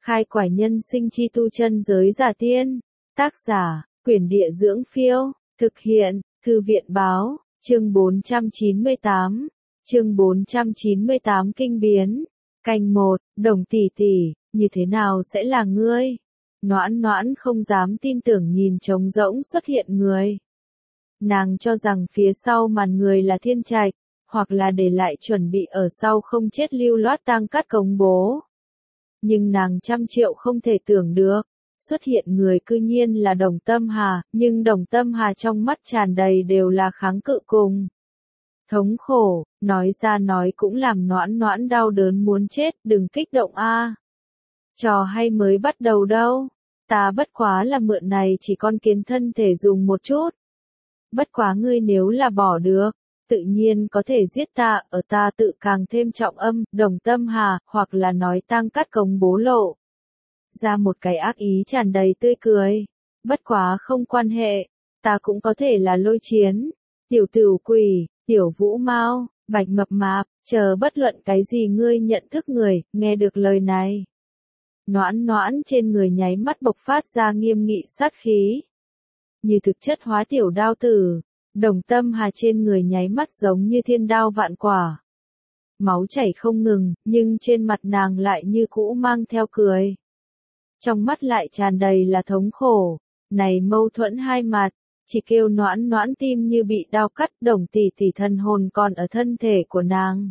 Khai quải nhân sinh chi tu chân giới giả tiên. Tác giả, Quyển Địa Dưỡng Phiêu. Thực hiện, Thư viện Báo. Chương 498. Chương 498 Kinh biến. Canh 1, Đồng tỷ tỷ, như thế nào sẽ là ngươi? Noãn Noãn không dám tin tưởng nhìn trống rỗng xuất hiện người. Nàng cho rằng phía sau màn người là Thiên Trạch, hoặc là để lại chuẩn bị ở sau không chết lưu loát tang cát cống bố. Nhưng nàng trăm triệu không thể tưởng được, xuất hiện người cư nhiên là Đồng Tâm Hà, nhưng Đồng Tâm Hà trong mắt tràn đầy đều là kháng cự cùng thống khổ, nói ra nói cũng làm Noãn Noãn đau đớn muốn chết, đừng kích động a. Trò hay mới bắt đầu đâu, ta bất quá là mượn này chỉ con kiến thân thể dùng một chút. Bất quá ngươi nếu là bỏ được, tự nhiên có thể giết ta, ở ta tự càng thêm trọng âm, Đồng Tâm Hà, hoặc là nói tang cát cống bố lộ ra một cái ác ý tràn đầy tươi cười. Bất quá không quan hệ, ta cũng có thể là Lôi Chiến, Tiểu Tửu Quỷ, Tiểu Vũ Mao, Bạch Mập Mạp, chờ bất luận cái gì ngươi nhận thức người, nghe được lời này. Noãn Noãn trên người nháy mắt bộc phát ra nghiêm nghị sát khí. Như thực chất hóa tiểu đao tử, Đồng Tâm Hà trên người nháy mắt giống như thiên đao vạn quả. Máu chảy không ngừng, nhưng trên mặt nàng lại như cũ mang theo cười. Trong mắt lại tràn đầy là thống khổ, này mâu thuẫn hai mặt, chỉ kêu Noãn Noãn tim như bị đao cắt, Đồng tỷ tỷ thân hồn còn ở thân thể của nàng.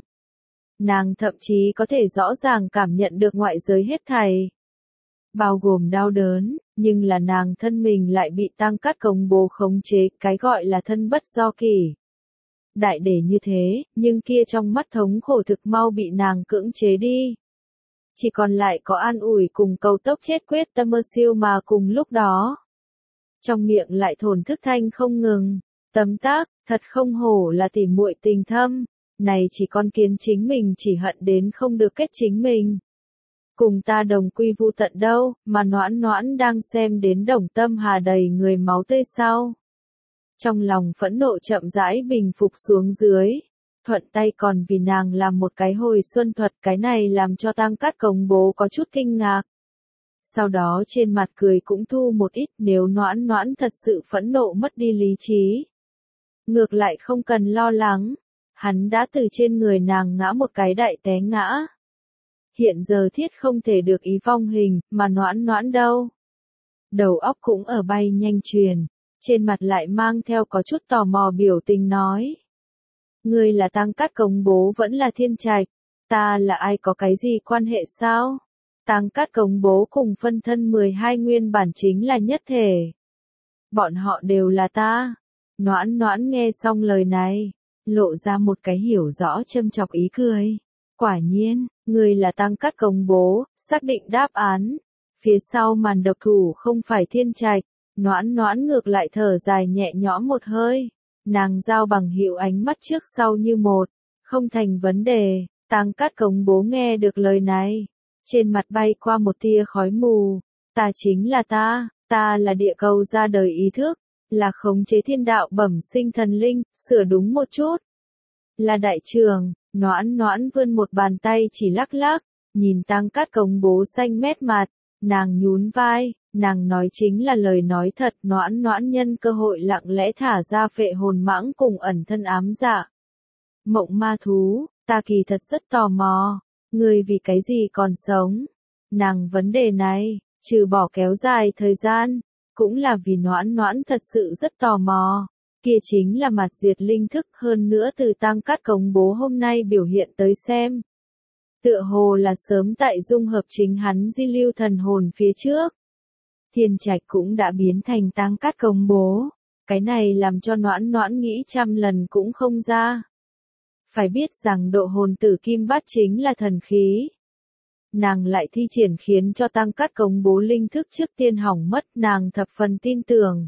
Nàng thậm chí có thể rõ ràng cảm nhận được ngoại giới hết thảy, bao gồm đau đớn, nhưng là nàng thân mình lại bị tang cát cống bố khống chế, cái gọi là thân bất do kỷ. Đại để như thế, nhưng kia trong mắt thống khổ thực mau bị nàng cưỡng chế đi. Chỉ còn lại có an ủi cùng cầu tốc chết quyết tâm mơ siêu mà cùng lúc đó. Trong miệng lại thổn thức thanh không ngừng, tấm tắc, thật không hổ là tỉ muội tình thâm, này chỉ con kiến chính mình chỉ hận đến không được kết chính mình. Cùng ta đồng quy vu tận đâu, mà Noãn Noãn đang xem đến Đồng Tâm Hà đầy người máu tươi sau. Trong lòng phẫn nộ chậm rãi bình phục xuống dưới, thuận tay còn vì nàng làm một cái hồi xuân thuật, cái này làm cho tang cát cống bố có chút kinh ngạc. Sau đó trên mặt cười cũng thu một ít, nếu Noãn Noãn thật sự phẫn nộ mất đi lý trí. Ngược lại không cần lo lắng, hắn đã từ trên người nàng ngã một cái đại té ngã. Hiện giờ thiết không thể được ý vong hình, mà Noãn Noãn đâu. Đầu óc cũng ở bay nhanh truyền, trên mặt lại mang theo có chút tò mò biểu tình nói. Ngươi là tang cát cống bố vẫn là Thiên Trạch, ta là ai có cái gì quan hệ sao? Tang cát cống bố cùng phân thân 12 nguyên bản chính là nhất thể. Bọn họ đều là ta. Noãn Noãn nghe xong lời này, lộ ra một cái hiểu rõ châm chọc ý cười. Quả nhiên, người là tang cát cống bố, xác định đáp án. Phía sau màn độc thủ không phải Thiên Trạch, Noãn Noãn ngược lại thở dài nhẹ nhõm một hơi. Nàng giao bằng hữu ánh mắt trước sau như một, không thành vấn đề. Tang cát cống bố nghe được lời này, trên mặt bay qua một tia khói mù. Ta chính là ta là địa cầu ra đời ý thức, là khống chế thiên đạo bẩm sinh thần linh, sửa đúng một chút. Là đại trường. Noãn Noãn vươn một bàn tay chỉ lắc lắc, nhìn tang cát cống bố xanh mét mặt, nàng nhún vai, nàng nói chính là lời nói thật. Noãn Noãn nhân cơ hội lặng lẽ thả ra phệ hồn mãng cùng ẩn thân ám dạ. Mộng ma thú, ta kỳ thật rất tò mò, ngươi vì cái gì còn sống? Nàng vấn đề này, trừ bỏ kéo dài thời gian, cũng là vì Noãn Noãn thật sự rất tò mò. Kia chính là mặt diệt linh thức, hơn nữa từ tang cát cống bố hôm nay biểu hiện tới xem. Tựa hồ là sớm tại dung hợp chính hắn di lưu thần hồn phía trước. Thiên Trạch cũng đã biến thành tang cát cống bố. Cái này làm cho Noãn Noãn nghĩ trăm lần cũng không ra. Phải biết rằng độ hồn tử kim bát chính là thần khí. Nàng lại thi triển khiến cho tang cát cống bố linh thức trước tiên hỏng mất, nàng thập phần tin tưởng.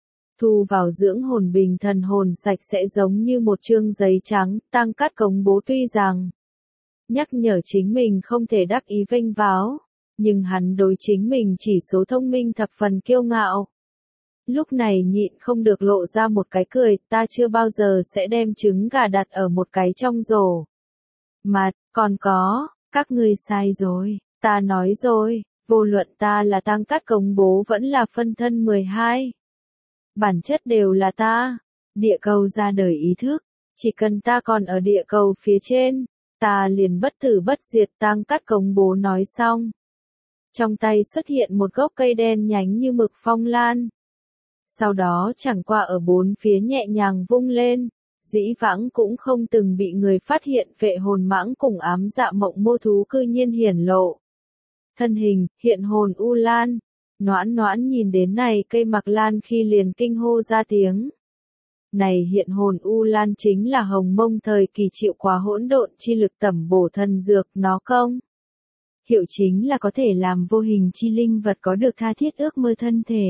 Thu vào dưỡng hồn bình thần hồn sạch sẽ giống như một chương giấy trắng. Tang cát cống bố tuy rằng nhắc nhở chính mình không thể đắc ý vênh váo, nhưng hắn đối chính mình chỉ số thông minh thập phần kiêu ngạo. Lúc này nhịn không được lộ ra một cái cười, ta chưa bao giờ sẽ đem trứng gà đặt ở một cái trong rổ. Mà, còn có, các ngươi sai rồi, ta nói rồi, Vô luận ta là Tăng Cát Cống Bố vẫn là phân thân 12. Bản chất đều là ta. Địa cầu ra đời ý thức. Chỉ cần ta còn ở địa cầu phía trên, ta liền bất tử bất diệt. Tăng Cát Cống Bố nói xong. Trong tay xuất hiện một gốc cây đen nhánh như mực phong lan. Sau đó chẳng qua ở bốn phía nhẹ nhàng vung lên. Dĩ vãng cũng không từng bị người phát hiện phệ hồn mãng cùng ám dạ mộng mô thú cư nhiên hiển lộ. Thân hình, hiện hồn U Lan. Noãn Noãn nhìn đến này cây mặc lan khi liền kinh hô ra tiếng. Này hiện hồn U Lan chính là Hồng Mông thời kỳ chịu quá hỗn độn chi lực tẩm bổ thần dược nó công. Hiệu chính là có thể làm vô hình chi linh vật có được tha thiết ước mơ thân thể.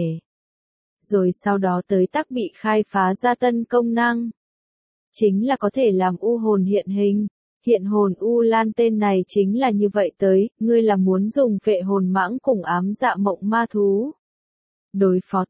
Rồi sau đó tới tác bị khai phá ra tân công năng. Chính là có thể làm U hồn hiện hình. Hiện hồn U Lan tên này chính là như vậy tới, ngươi là muốn dùng phệ hồn mãng cùng ám dạ mộng ma thú. Đối phó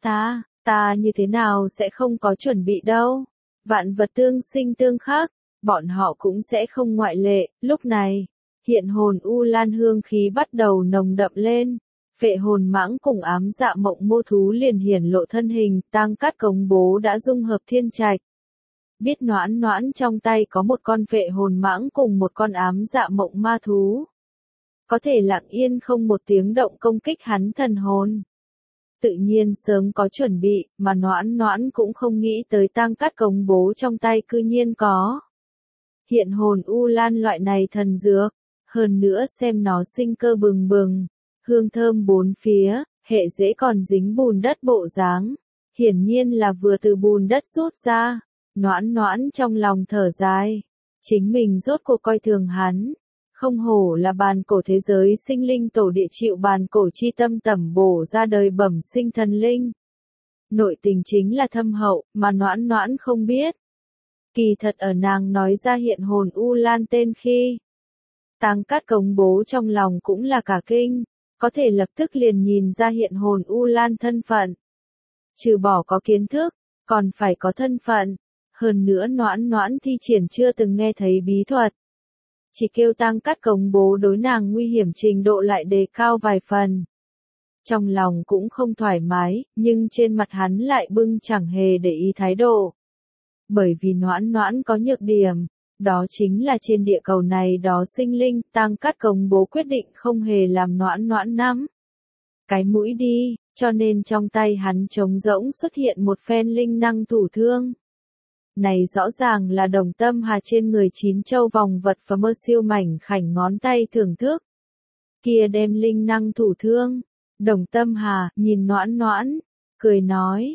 ta như thế nào sẽ không có chuẩn bị đâu. Vạn vật tương sinh tương khắc, bọn họ cũng sẽ không ngoại lệ. Lúc này, hiện hồn U Lan hương khí bắt đầu nồng đậm lên. Phệ hồn mãng cùng ám dạ mộng mô thú liền hiển lộ thân hình. Tăng Cát Cống Bố đã dung hợp thiên trạch. Biết Noãn Noãn trong tay có một con phệ hồn mãng cùng một con ám dạ mộng ma thú. Có thể lặng yên không một tiếng động công kích hắn thần hồn. Tự nhiên sớm có chuẩn bị, mà Noãn Noãn cũng không nghĩ tới Tăng Cát Cống Bố trong tay cư nhiên có. Hiện hồn U Lan loại này thần dược, hơn nữa xem nó sinh cơ bừng bừng, hương thơm bốn phía, hệ dễ còn dính bùn đất bộ dáng. Hiển nhiên là vừa từ bùn đất rút ra. Noãn Noãn trong lòng thở dài. Chính mình rốt cuộc coi thường hắn. Không hổ là bàn cổ thế giới sinh linh tổ địa chịu bàn cổ chi tâm tẩm bổ ra đời bẩm sinh thần linh. Nội tình chính là thâm hậu, mà Noãn Noãn không biết. Kỳ thật ở nàng nói ra hiện hồn U Lan tên khi. Tăng Cát Cống Bố trong lòng cũng là cả kinh, có thể lập tức liền nhìn ra hiện hồn U Lan thân phận. Trừ bỏ có kiến thức, còn phải có thân phận. Hơn nữa Noãn Noãn thi triển chưa từng nghe thấy bí thuật. Chỉ kêu Tăng Cát Cống Bố đối nàng nguy hiểm trình độ lại đề cao vài phần. Trong lòng cũng không thoải mái, nhưng trên mặt hắn lại bưng chẳng hề để ý thái độ. Bởi vì Noãn Noãn có nhược điểm, đó chính là trên địa cầu này đó sinh linh. Tăng Cát Cống Bố quyết định không hề làm Noãn Noãn nắm cái mũi đi, cho nên trong tay hắn trống rỗng xuất hiện một phen linh năng thủ thương. Này rõ ràng là Đồng Tâm Hà trên người 9 châu vòng vật và mơ siêu mảnh khảnh ngón tay thưởng thức. Kia đem linh năng thủ thương. Đồng Tâm Hà nhìn Noãn Noãn, cười nói,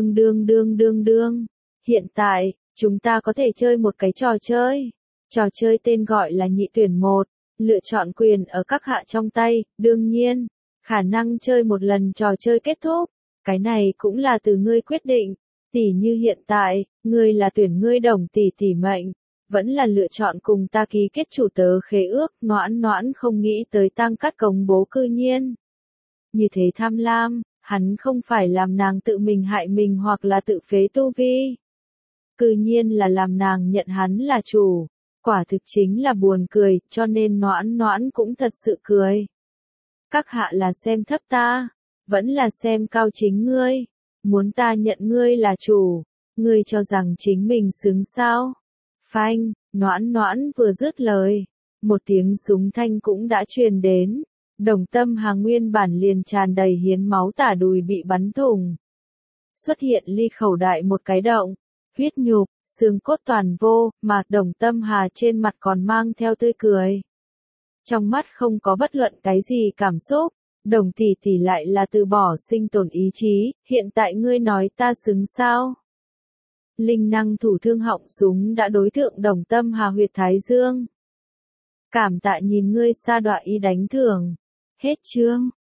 đương. Hiện tại, chúng ta có thể chơi một cái trò chơi. Trò chơi tên gọi là nhị tuyển một, lựa chọn quyền ở các hạ trong tay, đương nhiên, khả năng chơi một lần trò chơi kết thúc. Cái này cũng là từ ngươi quyết định. Tỷ như hiện tại, ngươi là tuyển ngươi Đồng tỷ mệnh, vẫn là lựa chọn cùng ta ký kết chủ tớ khế ước. Noãn Noãn không nghĩ tới Tăng Cát Cống Bố cư nhiên. Như thế tham lam, hắn không phải làm nàng tự mình hại mình hoặc là tự phế tu vi. Cư nhiên là làm nàng nhận hắn là chủ, quả thực chính là buồn cười, cho nên Noãn Noãn cũng thật sự cười. Các hạ là xem thấp ta, vẫn là xem cao chính ngươi. Muốn ta nhận ngươi là chủ, ngươi cho rằng chính mình xứng sao? Phanh, Noãn Noãn vừa dứt lời, một tiếng súng thanh cũng đã truyền đến. Đồng Tâm Hà nguyên bản liền tràn đầy hiến máu tả đùi bị bắn thủng. Xuất hiện ly khẩu đại một cái động, huyết nhục, xương cốt toàn vô, mà Đồng Tâm Hà trên mặt còn mang theo tươi cười. Trong mắt không có bất luận cái gì cảm xúc. Đồng tỷ lại là từ bỏ sinh tồn ý chí, hiện tại ngươi nói ta xứng sao? Linh năng thủ thương họng súng đã đối tượng Đồng Tâm Hà huyệt thái dương. Cảm tạ nhìn ngươi sa đọa ý đánh thưởng. Hết chương.